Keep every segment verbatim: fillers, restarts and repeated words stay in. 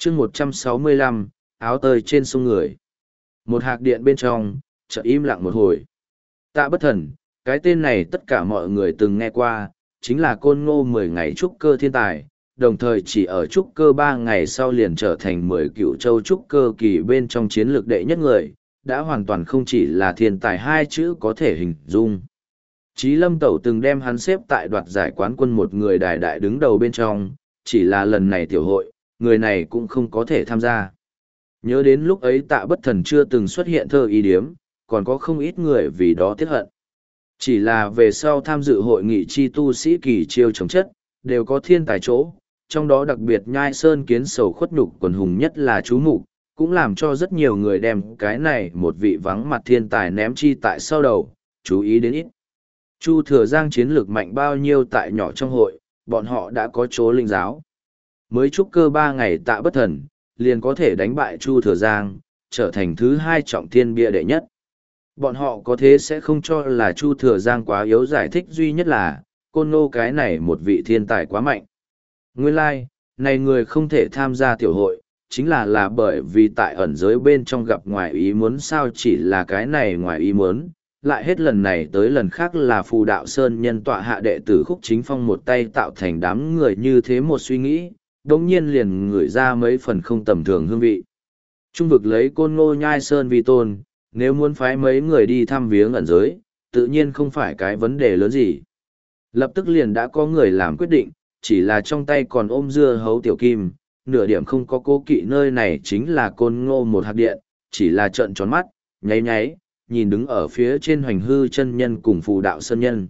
chương một trăm sáu mươi lăm, áo tơi trên sông người. Một hạc điện bên trong, chợt im lặng một hồi. Tạ Bất Thần, cái tên này tất cả mọi người từng nghe qua, chính là côn ngô mười ngày trúc cơ thiên tài, đồng thời chỉ ở trúc cơ ba ngày sau liền trở thành mười cựu châu trúc cơ kỳ bên trong chiến lược đệ nhất người, đã hoàn toàn không chỉ là thiên tài hai chữ có thể hình dung. Chí Lâm Tẩu từng đem hắn xếp tại đoạt giải quán quân một người đại đại đứng đầu bên trong, chỉ là lần này tiểu hội, người này cũng không có thể tham gia. Nhớ đến lúc ấy Tạ Bất Thần chưa từng xuất hiện thơ ý điếm, còn có không ít người vì đó tiếc hận. Chỉ là về sau tham dự hội nghị chi tu sĩ kỳ chiêu chống chất, đều có thiên tài chỗ, trong đó đặc biệt Nhai Sơn Kiến Sầu khuất nhục quần hùng nhất là chú mục, cũng làm cho rất nhiều người đem cái này một vị vắng mặt thiên tài ném chi tại sau đầu, chú ý đến ít. Chu Thừa Giang chiến lược mạnh bao nhiêu tại nhỏ trong hội, bọn họ đã có chỗ linh giáo. Mới trúc cơ ba ngày Tạ Bất Thần, liền có thể đánh bại Chu Thừa Giang, trở thành thứ hai trọng thiên bia đệ nhất. Bọn họ có thế sẽ không cho là Chu Thừa Giang quá yếu, giải thích duy nhất là, côn ngô cái này một vị thiên tài quá mạnh. Nguyên lai, like, này người không thể tham gia tiểu hội, chính là là bởi vì tại ẩn giới bên trong gặp ngoài ý muốn, sao chỉ là cái này ngoài ý muốn, lại hết lần này tới lần khác là Phù Đạo Sơn nhân tọa hạ đệ tử Khúc Chính Phong một tay tạo thành đám người như thế một suy nghĩ, đồng nhiên liền ngửi ra mấy phần không tầm thường hương vị. Trung vực lấy côn ngô Nhai Sơn vi tôn, nếu muốn phái mấy người đi thăm viếng ẩn giới, tự nhiên không phải cái vấn đề lớn gì. Lập tức liền đã có người làm quyết định, chỉ là trong tay còn ôm dưa hấu tiểu kim, nửa điểm không có cố kỵ, nơi này chính là côn ngô một hạt điện, chỉ là trợn tròn mắt, nháy nháy, nhìn đứng ở phía trên Hoành Hư chân nhân cùng Phù Đạo Sơn nhân.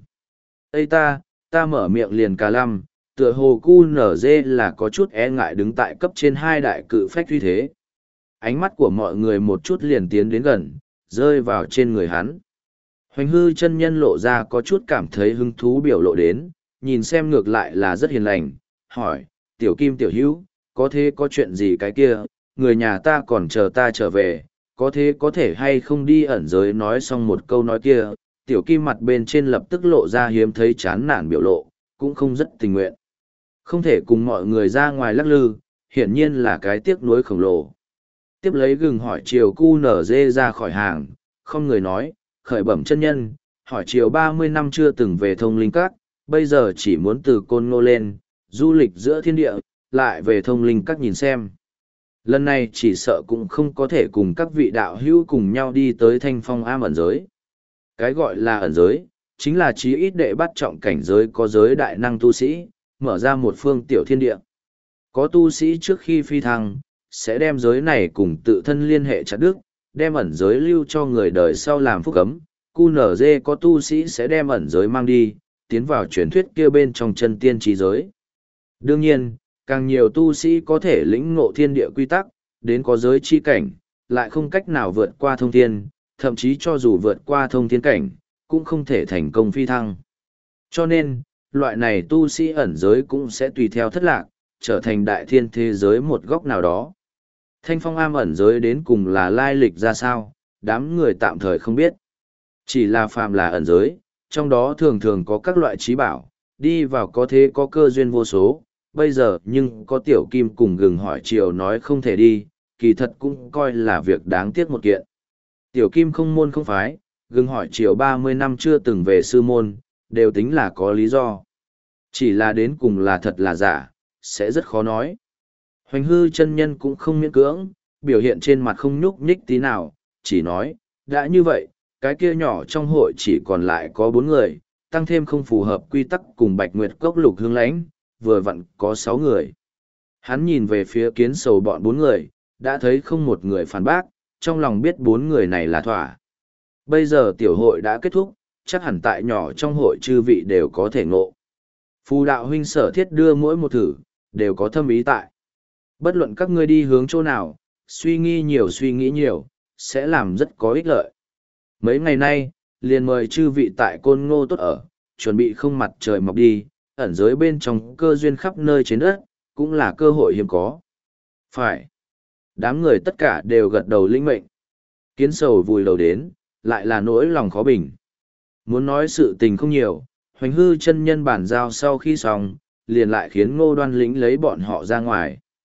Ê ta, ta mở miệng liền cà lăm, tựa hồ cu nở dê là có chút e ngại đứng tại cấp trên hai đại cự phách uy thế. Ánh mắt của mọi người một chút liền tiến đến gần, rơi vào trên người hắn. Hoành Hư chân nhân lộ ra có chút cảm thấy hứng thú biểu lộ đến, nhìn xem ngược lại là rất hiền lành, hỏi, tiểu kim tiểu hữu, có thế có chuyện gì cái kia, người nhà ta còn chờ ta trở về, có thế có thể hay không đi ẩn giới. Nói xong một câu nói kia, tiểu kim mặt bên trên lập tức lộ ra hiếm thấy chán nản biểu lộ, cũng không rất tình nguyện. Không thể cùng mọi người ra ngoài lắc lư, hiển nhiên là cái tiếc nuối khổng lồ. Tiếp lấy gừng hỏi chiều cu nở dê ra khỏi hàng, không người nói, khởi bẩm chân nhân, hỏi chiều ba mươi năm chưa từng về Thông Linh Các, bây giờ chỉ muốn từ côn ngô lên, du lịch giữa thiên địa, lại về Thông Linh Các nhìn xem. Lần này chỉ sợ cũng không có thể cùng các vị đạo hữu cùng nhau đi tới Thanh Phong Am ẩn giới. Cái gọi là ẩn giới, chính là chí ít đệ bắt trọng cảnh giới có giới đại năng tu sĩ, mở ra một phương tiểu thiên địa. Có tu sĩ trước khi phi thăng, sẽ đem giới này cùng tự thân liên hệ chặt đứt, đem ẩn giới lưu cho người đời sau làm phúc cấm. Cu nở dê có tu sĩ sẽ đem ẩn giới mang đi, tiến vào truyền thuyết kia bên trong chân tiên trí giới. Đương nhiên, càng nhiều tu sĩ có thể lĩnh ngộ thiên địa quy tắc, đến có giới chi cảnh, lại không cách nào vượt qua thông thiên, thậm chí cho dù vượt qua thông thiên cảnh, cũng không thể thành công phi thăng. Cho nên, loại này tu sĩ ẩn giới cũng sẽ tùy theo thất lạc, trở thành đại thiên thế giới một góc nào đó. Thanh Phong Am ẩn giới đến cùng là lai lịch ra sao, đám người tạm thời không biết. Chỉ là phàm là ẩn giới, trong đó thường thường có các loại trí bảo, đi vào có thế có cơ duyên vô số. Bây giờ nhưng có tiểu kim cùng gừng hỏi chiều nói không thể đi, kỳ thật cũng coi là việc đáng tiếc một kiện. Tiểu kim không môn không phái, gừng hỏi chiều ba mươi năm chưa từng về sư môn, đều tính là có lý do. Chỉ là đến cùng là thật là giả, sẽ rất khó nói. Hoành Hư chân nhân cũng không miễn cưỡng, biểu hiện trên mặt không nhúc nhích tí nào, chỉ nói, đã như vậy, cái kia nhỏ trong hội chỉ còn lại có bốn người, tăng thêm không phù hợp quy tắc cùng Bạch Nguyệt Cốc Lục Hương Lãnh, vừa vặn có sáu người. Hắn nhìn về phía Kiến Sầu bọn bốn người, đã thấy không một người phản bác, trong lòng biết bốn người này là thỏa. Bây giờ tiểu hội đã kết thúc, chắc hẳn tại nhỏ trong hội chư vị đều có thể ngộ. Phù đạo huynh Sở Thiết đưa mỗi một thử, đều có thâm ý tại. Bất luận các ngươi đi hướng chỗ nào, suy nghĩ nhiều suy nghĩ nhiều, sẽ làm rất có ích lợi. Mấy ngày nay, liền mời chư vị tại Côn Ngô tốt ở, chuẩn bị không mặt trời mọc đi, ẩn giới bên trong cơ duyên khắp nơi trên đất, cũng là cơ hội hiếm có. Phải. Đám người tất cả đều gật đầu lĩnh mệnh. Kiến Sầu vùi đầu đến, lại là nỗi lòng khó bình. Muốn nói sự tình không nhiều, Hoành Hư chân nhân bản giao sau khi xong, liền lại khiến Ngô Đoan lĩnh lấy bọn họ ra ngoài.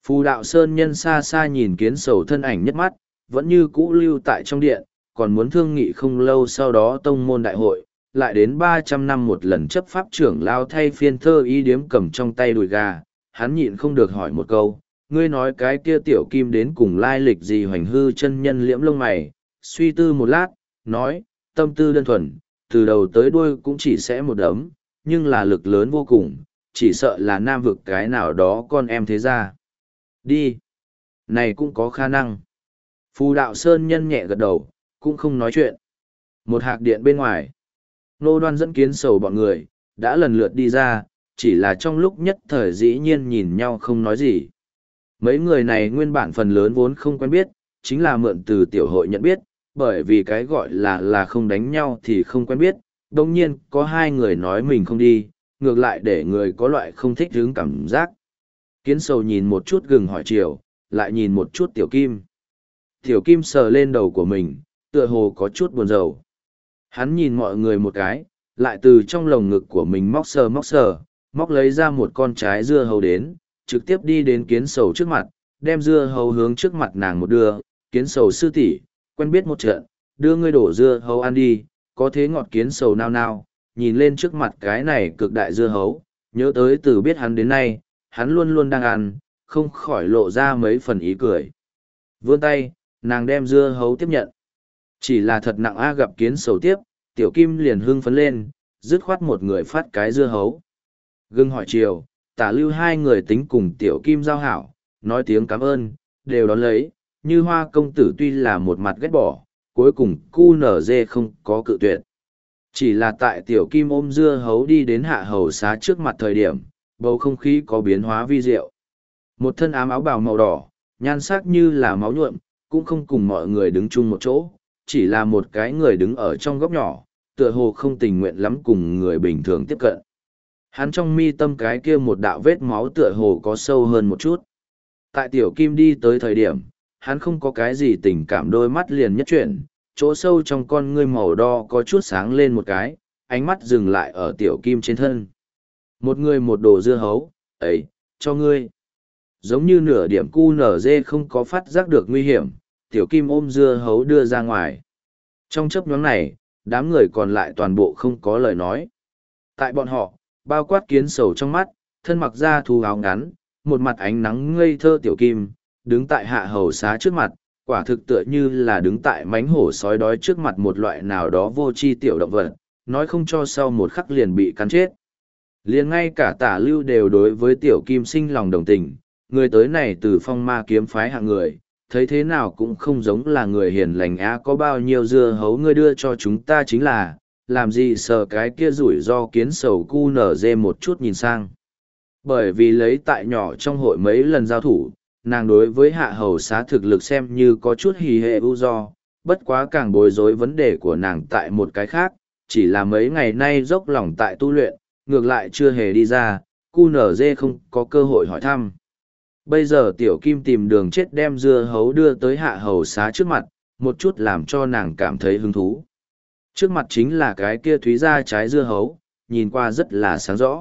Phù đạo sơn nhân xa xa nhìn kiến sầu thân ảnh nhất mắt, vẫn như cũ lưu tại trong điện, còn muốn thương nghị không lâu sau đó tông môn đại hội, lại đến ba trăm năm một lần chấp pháp trưởng lao thay phiên thơ y điếm cầm trong tay đùi gà, hắn nhịn không được hỏi một câu, ngươi nói cái kia tiểu kim đến cùng lai lịch gì hoành hư chân nhân liễm lông mày, suy tư một lát, nói, tâm tư đơn thuần, từ đầu tới đuôi cũng chỉ sẽ một đấm, nhưng là lực lớn vô cùng, chỉ sợ là nam vực cái nào đó con em thế ra. Đi. Này cũng có khả năng. Phù đạo sơn nhân nhẹ gật đầu, cũng không nói chuyện. Một hạc điện bên ngoài. Nô Đoan dẫn kiến sầu bọn người, đã lần lượt đi ra, chỉ là trong lúc nhất thời dĩ nhiên nhìn nhau không nói gì. Mấy người này nguyên bản phần lớn vốn không quen biết, chính là mượn từ tiểu hội nhận biết, bởi vì cái gọi là là không đánh nhau thì không quen biết. Đồng nhiên có hai người nói mình không đi, ngược lại để người có loại không thích hứng cảm giác. Kiến sầu nhìn một chút gừng hỏi chiều, lại nhìn một chút tiểu kim. Tiểu kim sờ lên đầu của mình, tựa hồ có chút buồn rầu. Hắn nhìn mọi người một cái, lại từ trong lồng ngực của mình móc sờ móc sờ, móc lấy ra một con trái dưa hấu đến, trực tiếp đi đến kiến sầu trước mặt, đem dưa hấu hướng trước mặt nàng một đưa, kiến sầu sư tỷ quen biết một trận, đưa ngươi đổ dưa hấu ăn đi, có thế ngọt. Kiến sầu nao nao, nhìn lên trước mặt cái này cực đại dưa hấu, nhớ tới từ biết hắn đến nay, hắn luôn luôn đang ăn, không khỏi lộ ra mấy phần ý cười. Vươn tay, nàng đem dưa hấu tiếp nhận. Chỉ là thật nặng a gặp kiến sầu tiếp, tiểu kim liền hưng phấn lên, dứt khoát một người phát cái dưa hấu. Gưng hỏi chiều, tả lưu hai người tính cùng tiểu kim giao hảo, nói tiếng cảm ơn, đều đón lấy, như hoa công tử tuy là một mặt ghét bỏ, cuối cùng cu nở dê không có cự tuyệt. Chỉ là tại tiểu kim ôm dưa hấu đi đến hạ hầu xá trước mặt thời điểm, bầu không khí có biến hóa vi diệu. Một thân ám áo bào màu đỏ, nhan sắc như là máu nhuộm, cũng không cùng mọi người đứng chung một chỗ, chỉ là một cái người đứng ở trong góc nhỏ, tựa hồ không tình nguyện lắm cùng người bình thường tiếp cận. Hắn trong mi tâm cái kia một đạo vết máu tựa hồ có sâu hơn một chút. Tại tiểu kim đi tới thời điểm, hắn không có cái gì tình cảm, đôi mắt liền nhất chuyển, chỗ sâu trong con ngươi màu đo có chút sáng lên một cái, ánh mắt dừng lại ở tiểu kim trên thân. Một người một đồ dưa hấu, ấy, cho ngươi. Giống như nửa điểm cu nở dê không có phát giác được nguy hiểm, tiểu kim ôm dưa hấu đưa ra ngoài. Trong chấp nhóm này, đám người còn lại toàn bộ không có lời nói. Tại bọn họ, bao quát kiến sầu trong mắt, thân mặc da thú áo ngắn, một mặt ánh nắng ngây thơ tiểu kim, đứng tại hạ hầu xá trước mặt, quả thực tựa như là đứng tại mánh hổ sói đói trước mặt một loại nào đó vô tri tiểu động vật, nói không cho sau một khắc liền bị cắn chết. Liền ngay cả tả lưu đều đối với tiểu kim sinh lòng đồng tình, người tới này từ phong ma kiếm phái hạng người, thấy thế nào cũng không giống là người hiền lành á, có bao nhiêu dưa hấu ngươi đưa cho chúng ta chính là, làm gì sờ cái kia rủi ro kiến sầu cu nở dê một chút nhìn sang. Bởi vì lấy tại nhỏ trong hội mấy lần giao thủ, nàng đối với hạ hầu xá thực lực xem như có chút hì hệ ưu do, bất quá càng bối rối vấn đề của nàng tại một cái khác, chỉ là mấy ngày nay dốc lòng tại tu luyện, ngược lại chưa hề đi ra, cu nở dê không có cơ hội hỏi thăm. Bây giờ tiểu kim tìm đường chết đem dưa hấu đưa tới hạ hầu xá trước mặt, một chút làm cho nàng cảm thấy hứng thú. Trước mặt chính là cái kia thúy ra trái dưa hấu, nhìn qua rất là sáng rõ.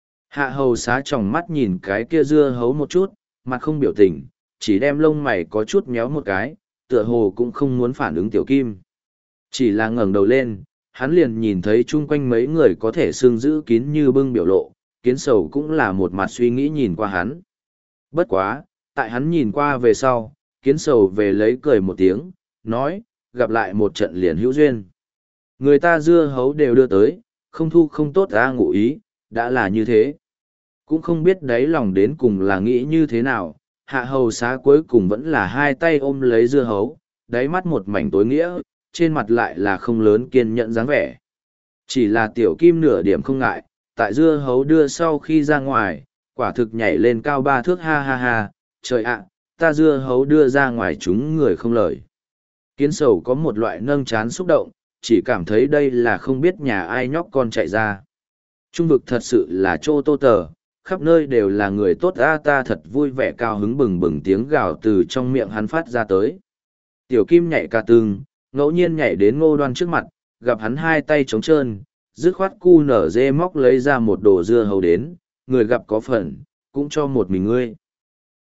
Hạ hầu xá tròng mắt nhìn cái kia dưa hấu một chút, mặt không biểu tình, chỉ đem lông mày có chút méo một cái, tựa hồ cũng không muốn phản ứng tiểu kim. Chỉ là ngẩng đầu lên, hắn liền nhìn thấy chung quanh mấy người có thể xương giữ kín như bưng biểu lộ, kiến sầu cũng là một mặt suy nghĩ nhìn qua hắn. Bất quá, tại hắn nhìn qua về sau, kiến sầu về lấy cười một tiếng, nói, gặp lại một trận liền hữu duyên. Người ta dưa hấu đều đưa tới, không thu không tốt ra ngụ ý, đã là như thế. Cũng không biết đáy lòng đến cùng là nghĩ như thế nào, hạ hầu xá cuối cùng vẫn là hai tay ôm lấy dưa hấu, đáy mắt một mảnh tối nghĩa, trên mặt lại là không lớn kiên nhẫn dáng vẻ. Chỉ là tiểu kim nửa điểm không ngại, tại dưa hấu đưa sau khi ra ngoài, quả thực nhảy lên cao ba thước ha ha ha, trời ạ, ta dưa hấu đưa ra ngoài chúng người không lời. Kiến sầu có một loại nâng chán xúc động, chỉ cảm thấy đây là không biết nhà ai nhóc con chạy ra. Trung vực thật sự là chỗ tô tờ, khắp nơi đều là người tốt a, ta thật vui vẻ, cao hứng bừng bừng tiếng gào từ trong miệng hắn phát ra tới. Tiểu kim nhảy cả tường, ngẫu nhiên nhảy đến Ngô Đoan trước mặt, gặp hắn hai tay trống trơn, dứt khoát cu nở dê móc lấy ra một đồ dưa hấu đến, người gặp có phần, cũng cho một mình ngươi.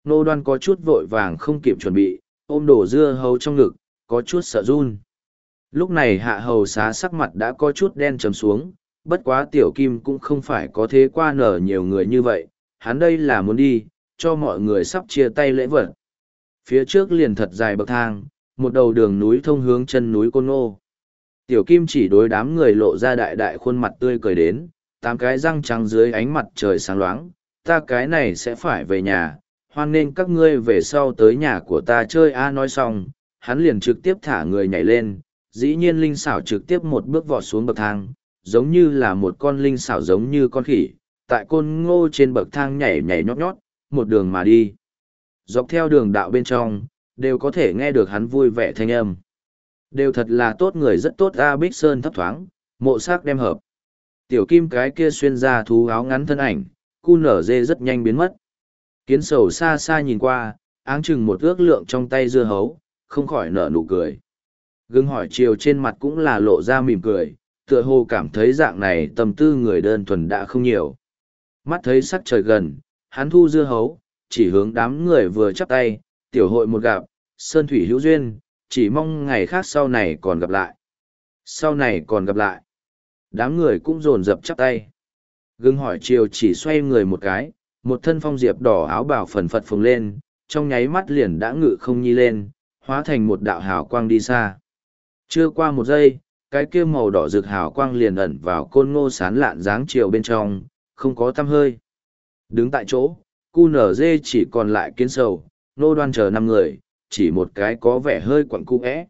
Ngô Đoan có chút vội vàng không kịp chuẩn bị, ôm đổ dưa hấu trong ngực, có chút sợ run. Lúc này hạ hầu xá sắc mặt đã có chút đen trầm xuống, bất quá tiểu kim cũng không phải có thế qua nở nhiều người như vậy, hắn đây là muốn đi, cho mọi người sắp chia tay lễ vật. Phía trước liền thật dài bậc thang, một đầu đường núi thông hướng chân núi Côn Ngô. Tiểu kim chỉ đối đám người lộ ra đại đại khuôn mặt tươi cười đến, tám cái răng trắng dưới ánh mặt trời sáng loáng, ta cái này sẽ phải về nhà, hoan nên các ngươi về sau tới nhà của ta chơi a nói xong, hắn liền trực tiếp thả người nhảy lên, dĩ nhiên linh xảo trực tiếp một bước vọt xuống bậc thang, giống như là một con linh xảo giống như con khỉ, tại Côn Ngô trên bậc thang nhảy nhảy nhót nhót, một đường mà đi. Dọc theo đường đạo bên trong, đều có thể nghe được hắn vui vẻ thanh âm. Đều thật là tốt người rất tốt a. Bích Sơn thấp thoáng, mộ sắc đem hợp. Tiểu kim cái kia xuyên ra thú áo ngắn thân ảnh, cu nở dê rất nhanh biến mất. Kiến sầu xa xa nhìn qua, áng chừng một ước lượng trong tay dưa hấu, không khỏi nở nụ cười. Gương hỏi chiều trên mặt cũng là lộ ra mỉm cười, tựa hồ cảm thấy dạng này tâm tư người đơn thuần đã không nhiều. Mắt thấy sắc trời gần, hắn thu dưa hấu, chỉ hướng đám người vừa chắp tay, tiểu hội một gặp, sơn thủy hữu duyên, chỉ mong ngày khác sau này còn gặp lại. Sau này còn gặp lại. Đám người cũng dồn dập chắp tay. Gương hỏi chiều chỉ xoay người một cái, một thân phong diệp đỏ áo bào phần phật phồng lên, trong nháy mắt liền đã ngự không nhi lên, hóa thành một đạo hào quang đi xa. Chưa qua một giây, cái kia màu đỏ rực hào quang liền ẩn vào Côn Ngô sán lạn dáng chiều bên trong, không có tăm hơi. Đứng tại chỗ, cu nở dê chỉ còn lại Kiến Sầu, Ngô Đoan chờ năm người, chỉ một cái có vẻ hơi quặn cu é.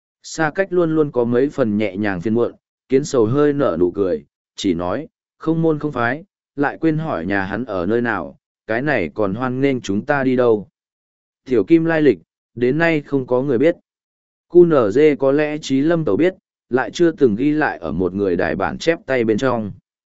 Xa cách luôn luôn có mấy phần nhẹ nhàng phiền muộn, Kiến Sầu hơi nở nụ cười, chỉ nói, không môn không phái, lại quên hỏi nhà hắn ở nơi nào, cái này còn hoan nghênh chúng ta đi đâu. Tiểu Kim lai lịch, đến nay không có người biết. cu nở dê có lẽ Trí Lâm Tẩu biết, lại chưa từng ghi lại ở một người đài bản chép tay bên trong.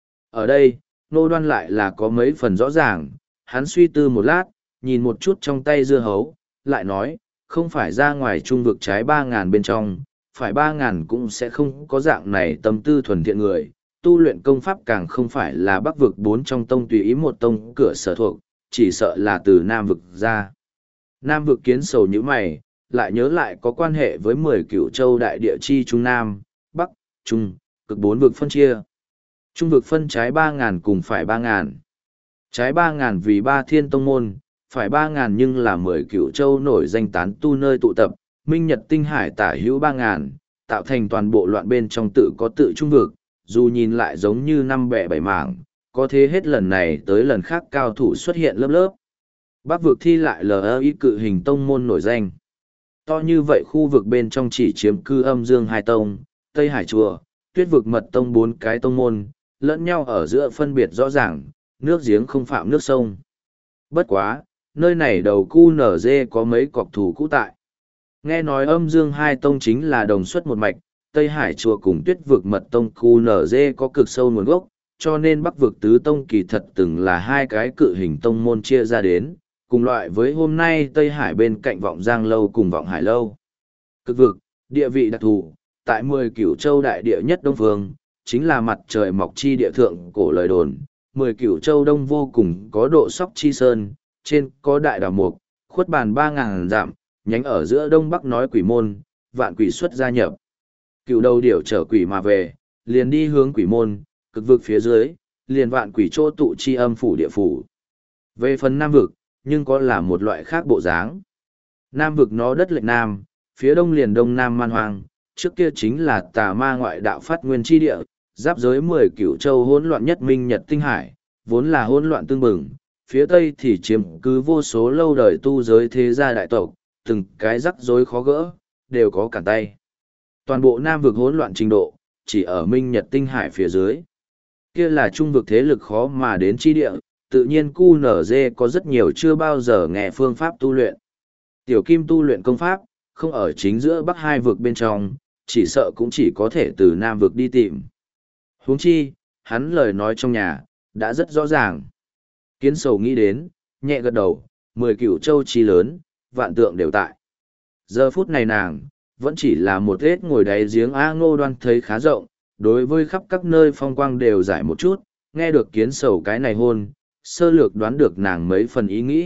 Ở đây, Ngô Đoan lại là có mấy phần rõ ràng, hắn suy tư một lát, nhìn một chút trong tay dưa hấu, lại nói, không phải ra ngoài trung vực trái ba ngàn bên trong, phải ba ngàn cũng sẽ không có dạng này tâm tư thuần thiện người, tu luyện công pháp càng không phải là bắc vực bốn trong tông tùy ý một tông cửa sở thuộc, chỉ sợ là từ Nam vực ra. Nam vực Kiến Sầu như mày, lại nhớ lại có quan hệ với mười cửu châu đại địa chi Trung Nam, Bắc, Trung, cực bốn vực phân chia. Trung vực phân trái ba ngàn cùng phải ba ngàn. Trái ba ngàn vì ba thiên tông môn, phải ba ngàn nhưng là mười cửu châu nổi danh tán tu nơi tụ tập, minh nhật tinh hải tả hữu ba ngàn, tạo thành toàn bộ loạn bên trong tự có tự trung vực, dù nhìn lại giống như năm bẻ bảy mảng, có thế hết lần này tới lần khác cao thủ xuất hiện lớp lớp. Bắc vực thi lại lờ ý cự hình tông môn nổi danh. To như vậy khu vực bên trong chỉ chiếm cư âm dương hai tông, Tây Hải Chùa, Tuyết vực mật tông bốn cái tông môn, lẫn nhau ở giữa phân biệt rõ ràng, nước giếng không phạm nước sông. Bất quá, nơi này đầu cu nở dê có mấy cọc thủ cũ tại. Nghe nói âm dương hai tông chính là đồng xuất một mạch, Tây Hải Chùa cùng Tuyết vực mật tông cu nở dê có cực sâu nguồn gốc, cho nên Bắc vực tứ tông kỳ thật từng là hai cái cự hình tông môn chia ra đến, cùng loại với hôm nay Tây Hải bên cạnh Vọng Giang Lâu cùng Vọng Hải Lâu. Cực vực, địa vị đặc thù, tại mười cửu châu đại địa nhất Đông Phương, chính là mặt trời mọc chi địa thượng cổ lời đồn, mười cửu châu Đông vô cùng có độ sóc chi sơn, trên có đại đảo mục, khuất bàn ba ngàn dặm, nhánh ở giữa Đông Bắc nói quỷ môn, vạn quỷ xuất gia nhập. Cửu đầu điểu trở quỷ mà về, liền đi hướng quỷ môn, cực vực phía dưới, liền vạn quỷ chỗ tụ chi âm phủ địa phủ. Về phần Nam vực, nhưng có là một loại khác bộ dáng. Nam vực nó đất lệch Nam, phía đông liền đông Nam man hoang, trước kia chính là tà ma ngoại đạo phát nguyên chi địa, giáp giới mười cửu châu hỗn loạn nhất minh nhật tinh hải, vốn là hỗn loạn tương bừng, phía tây thì chiếm cứ vô số lâu đời tu giới thế gia đại tộc, từng cái rắc rối khó gỡ, đều có cản tay. Toàn bộ Nam vực hỗn loạn trình độ, chỉ ở minh nhật tinh hải phía dưới. Kia là trung vực thế lực khó mà đến chi địa, tự nhiên cu nở dê có rất nhiều chưa bao giờ nghe phương pháp tu luyện. Tiểu kim tu luyện công pháp, không ở chính giữa bắc hai vực bên trong, chỉ sợ cũng chỉ có thể từ Nam vực đi tìm. Huống chi, hắn lời nói trong nhà, đã rất rõ ràng. Kiến Sầu nghĩ đến, nhẹ gật đầu, mười cửu châu chi lớn, vạn tượng đều tại. Giờ phút này nàng, vẫn chỉ là một hết ngồi đáy giếng A. Ngô Đoan thấy khá rộng, đối với khắp các nơi phong quang đều giải một chút, nghe được Kiến Sầu cái này hôn, sơ lược đoán được nàng mấy phần ý nghĩ,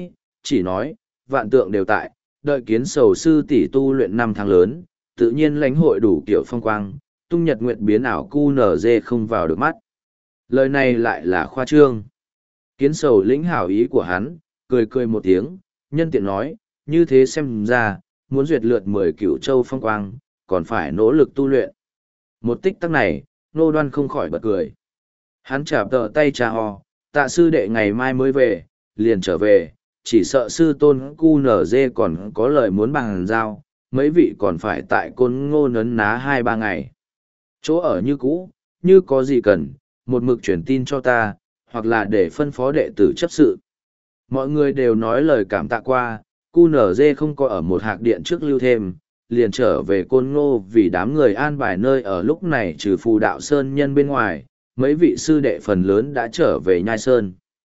chỉ nói, vạn tượng đều tại, đợi kiến sầu sư tỷ tu luyện năm tháng lớn, tự nhiên lãnh hội đủ kiểu phong quang, tung nhật nguyệt biến ảo cu nở dê không vào được mắt. Lời này lại là khoa trương. Kiến sầu lĩnh hảo ý của hắn, cười cười một tiếng, nhân tiện nói, như thế xem ra, muốn duyệt lượt mười cửu châu phong quang, còn phải nỗ lực tu luyện. Một tích tắc này, Nô Đoan không khỏi bật cười. Hắn chạp tờ tay trà hò, tạ sư đệ ngày mai mới về, liền trở về, chỉ sợ sư tôn cu nở dê còn có lời muốn bằng giao, mấy vị còn phải tại côn ngô nấn ná hai ba ngày. Chỗ ở như cũ, như có gì cần, một mực truyền tin cho ta, hoặc là để phân phó đệ tử chấp sự. Mọi người đều nói lời cảm tạ qua, cu nở dê không có ở một hạc điện trước lưu thêm, liền trở về côn ngô vì đám người an bài nơi ở lúc này trừ phù đạo sơn nhân bên ngoài, mấy vị sư đệ phần lớn đã trở về nhai sơn.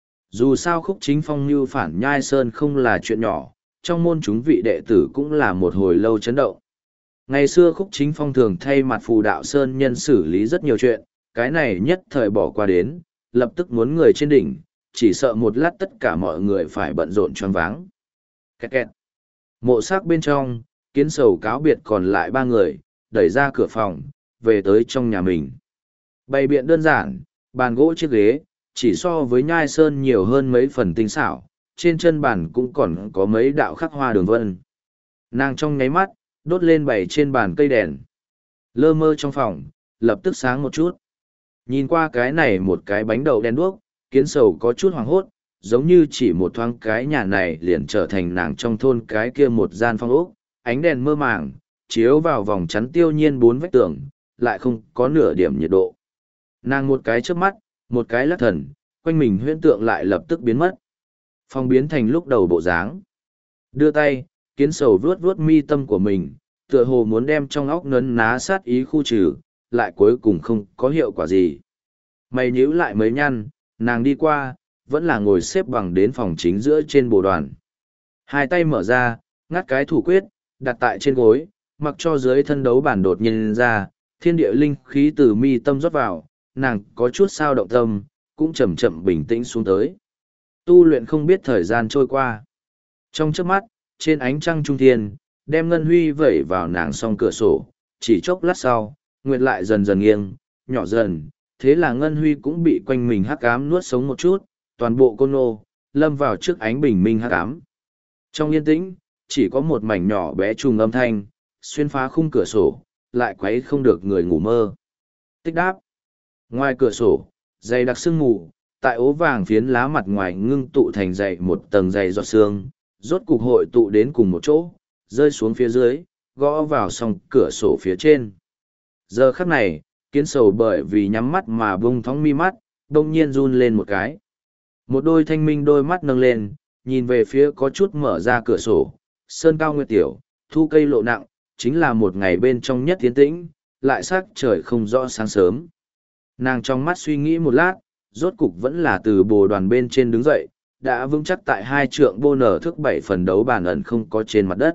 Dù sao khúc chính phong như phản nhai sơn không là chuyện nhỏ, trong môn chúng vị đệ tử cũng là một hồi lâu chấn động. Ngày xưa khúc chính phong thường thay mặt phù đạo sơn nhân xử lý rất nhiều chuyện, cái này nhất thời bỏ qua đến, lập tức muốn người trên đỉnh, chỉ sợ một lát tất cả mọi người phải bận rộn choáng váng. Kẹt kẹt. Mộ xác bên trong, kiến sầu cáo biệt còn lại ba người, đẩy ra cửa phòng, về tới trong nhà mình. Bày biện đơn giản, bàn gỗ chiếc ghế, chỉ so với nhai sơn nhiều hơn mấy phần tinh xảo, trên chân bàn cũng còn có mấy đạo khắc hoa đường vân. Nàng trong nháy mắt, đốt lên bày trên bàn cây đèn. Lơ mơ trong phòng, lập tức sáng một chút. Nhìn qua cái này một cái bánh đậu đen đuốc, kiến sầu có chút hoảng hốt, giống như chỉ một thoáng cái nhà này liền trở thành nàng trong thôn cái kia một gian phong ốc, ánh đèn mơ màng, chiếu vào vòng chắn tiêu nhiên bốn vách tường, lại không có nửa điểm nhiệt độ. Nàng một cái trước mắt, một cái lắc thần, quanh mình huyễn tượng lại lập tức biến mất. Phong biến thành lúc đầu bộ dáng. Đưa tay, kiến sầu vuốt vuốt mi tâm của mình, tựa hồ muốn đem trong óc nấn ná sát ý khu trừ, lại cuối cùng không có hiệu quả gì. Mày nhíu lại mấy nhăn, nàng đi qua, vẫn là ngồi xếp bằng đến phòng chính giữa trên bồ đoàn. Hai tay mở ra, ngắt cái thủ quyết, đặt tại trên gối, mặc cho dưới thân đấu bản đột nhiên ra, thiên địa linh khí từ mi tâm rót vào, nàng có chút sao động tâm, cũng chậm chậm bình tĩnh xuống tới. Tu luyện không biết thời gian trôi qua. Trong chớp mắt, trên ánh trăng trung thiên, đem ngân huy vẩy vào nàng song cửa sổ, chỉ chốc lát sau, nguyệt lại dần dần nghiêng, nhỏ dần, thế là ngân huy cũng bị quanh mình hắc ám nuốt sống một chút, toàn bộ côn nô, lâm vào trước ánh bình minh hắc ám. Trong yên tĩnh, chỉ có một mảnh nhỏ bé trùng âm thanh, xuyên phá khung cửa sổ, lại quấy không được người ngủ mơ. Tích đáp. Ngoài cửa sổ, dày đặc sương mù, tại ố vàng phiến lá mặt ngoài ngưng tụ thành dày một tầng dày giọt sương, rốt cục hội tụ đến cùng một chỗ, rơi xuống phía dưới, gõ vào song cửa sổ phía trên. Giờ khắc này, kiến sầu bởi vì nhắm mắt mà bông thóng mi mắt, đông nhiên run lên một cái. Một đôi thanh minh đôi mắt nâng lên, nhìn về phía có chút mở ra cửa sổ, sơn cao nguyệt tiểu, thu cây lộ nặng, chính là một ngày bên trong nhất tiến tĩnh, lại sắc trời không rõ sáng sớm. Nàng trong mắt suy nghĩ một lát, rốt cục vẫn là từ bồ đoàn bên trên đứng dậy, đã vững chắc tại hai trượng bô nở thước bảy phần đấu bàn ẩn không có trên mặt đất.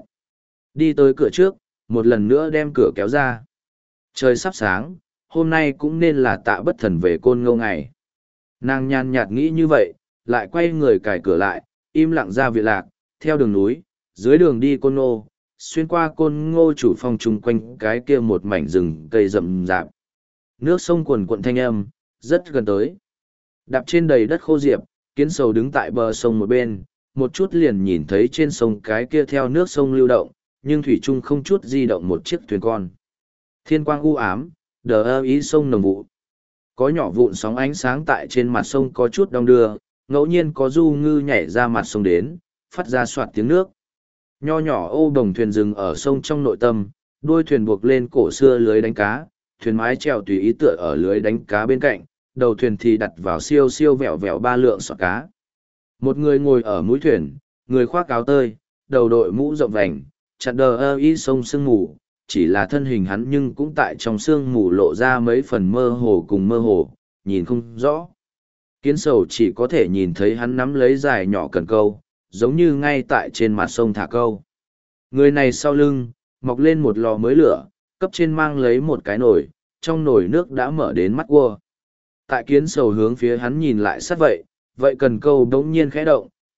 Đi tới cửa trước, một lần nữa đem cửa kéo ra. Trời sắp sáng, hôm nay cũng nên là tạ bất thần về côn ngô ngày. Nàng nhàn nhạt nghĩ như vậy, lại quay người cài cửa lại, im lặng ra viện lạc, theo đường núi, dưới đường đi côn ngô, xuyên qua côn ngô chủ phong chung quanh cái kia một mảnh rừng cây rậm rạp. Nước sông quần quận thanh âm, rất gần tới. Đạp trên đầy đất khô diệp, kiến sầu đứng tại bờ sông một bên, một chút liền nhìn thấy trên sông cái kia theo nước sông lưu động, nhưng thủy trung không chút di động một chiếc thuyền con. Thiên quang u ám, đờ ơ ý sông nồng vụ. Có nhỏ vụn sóng ánh sáng tại trên mặt sông có chút đong đưa, ngẫu nhiên có du ngư nhảy ra mặt sông đến, phát ra soạt tiếng nước. Nho nhỏ ô đồng thuyền rừng ở sông trong nội tâm, đuôi thuyền buộc lên cổ xưa lưới đánh cá, thuyền mái treo tùy ý tựa ở lưới đánh cá bên cạnh, đầu thuyền thì đặt vào siêu siêu vẹo vẹo ba lượng sọt cá. Một người ngồi ở mũi thuyền, người khoác áo tơi, đầu đội mũ rộng vành, chặn đờ ơ y sông sương mù, chỉ là thân hình hắn nhưng cũng tại trong sương mù lộ ra mấy phần mơ hồ cùng mơ hồ, nhìn không rõ. Kiến sầu chỉ có thể nhìn thấy hắn nắm lấy dài nhỏ cần câu, giống như ngay tại trên mặt sông thả câu. Người này sau lưng, mọc lên một lò mới lửa, cấp trên mang lấy một cái nồi, trong nồi nước đã mở đến mắt cua. Tại kiến sầu hướng phía hắn nhìn lại sát vậy, vậy cần câu đống nhiên khẽ động,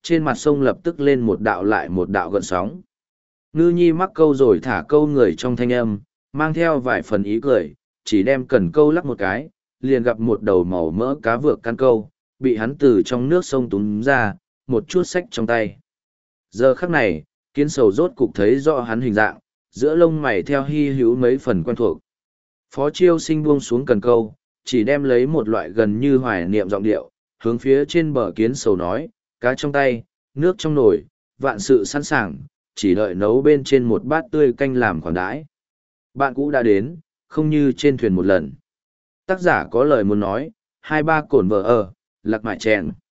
trên mặt sông lập tức lên một đạo lại một đạo gợn sóng. Ngư nhi mắc câu rồi thả câu người trong thanh âm, mang theo vài phần ý cười, chỉ đem cần câu lắc một cái, liền gặp một đầu màu mỡ cá vược căn câu, bị hắn từ trong nước sông túm ra, một chút xách trong tay. Giờ khắc này, kiến sầu rốt cục thấy rõ hắn hình dạng, giữa lông mày theo hy hữu mấy phần quen thuộc. Phó Chiêu Sinh buông xuống cần câu, chỉ đem lấy một loại gần như hoài niệm giọng điệu, hướng phía trên bờ kiến sầu nói, cá trong tay, nước trong nồi, vạn sự sẵn sàng, chỉ đợi nấu bên trên một bát tươi canh làm khoản đãi. Bạn cũ đã đến, không như trên thuyền một lần. Tác giả có lời muốn nói, hai ba cổn vợ ở, lạc mại chèn.